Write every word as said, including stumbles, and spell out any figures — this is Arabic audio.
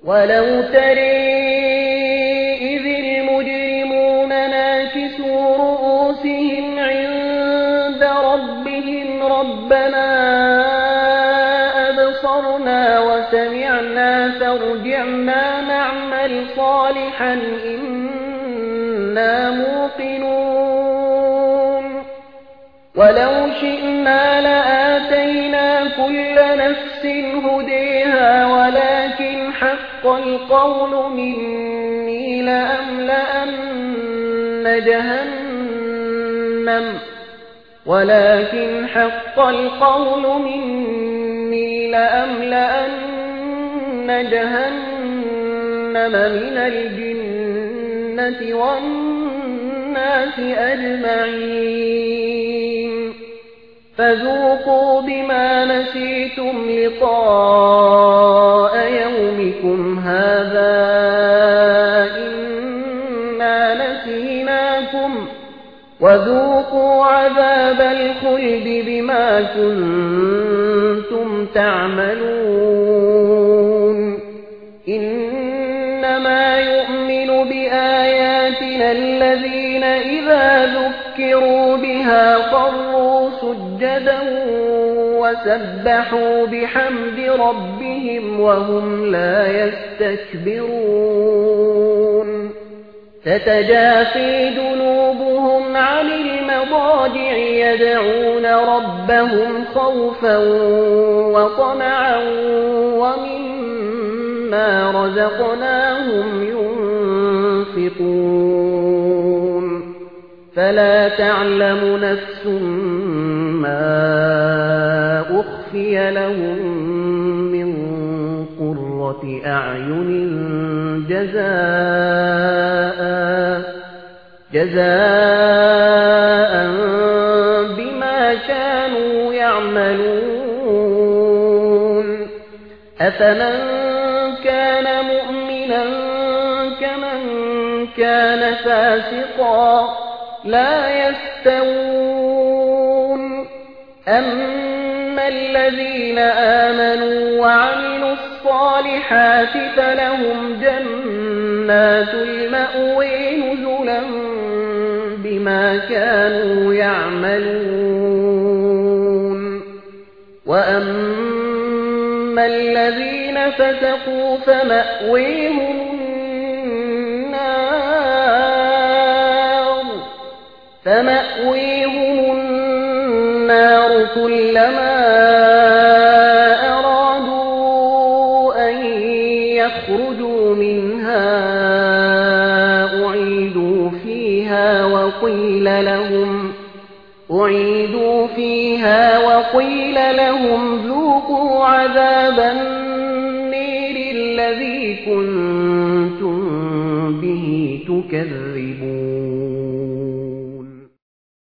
ولو ترى إذ المجرمون ناكسوا رؤوسهم عند ربهم ربنا أبصرنا وسمعنا فارجعنا نعمل صالحا إنا موقنون ولو شئنا لآتينا كل نفس هديها ولكن حق القول مني لأملأن جهنم ولكن حق القول مني لأملأن جهنم من الجنة والناس أجمعين فذوقوا بما نسيتم لقاء يومكم هذا إنا نسيناكم وذوقوا عذاب الخلد بما كنتم تعملون إنما يؤمن بآياتنا الذين إذا ذكروا بها خروا سجدا وسبحوا بحمد ربهم وهم لا يستكبرون تتجافي جنوبهم عن المضاجع يدعون ربهم خوفا وطمعا ومما رزقناهم ينفقون فلا تعلم نفس ما أخفي لهم من قرة أعين جزاء جزاء بما كانوا يعملون أفمن كان مؤمنا كمن كان فاسقا لا يستوون أما الذين آمنوا وعملوا الصالحات فلهم جنات المأوى نزلا بما كانوا يعملون وأما الذين فسقوا فمأويهم النار فمأويهم النار كلما أرادوا أن يخرجوا منها أعيدوا فيها وقيل لهم أعيدوا فيها وقيل لهم ذوقوا عذاب النير الذي كنتم به تكذبون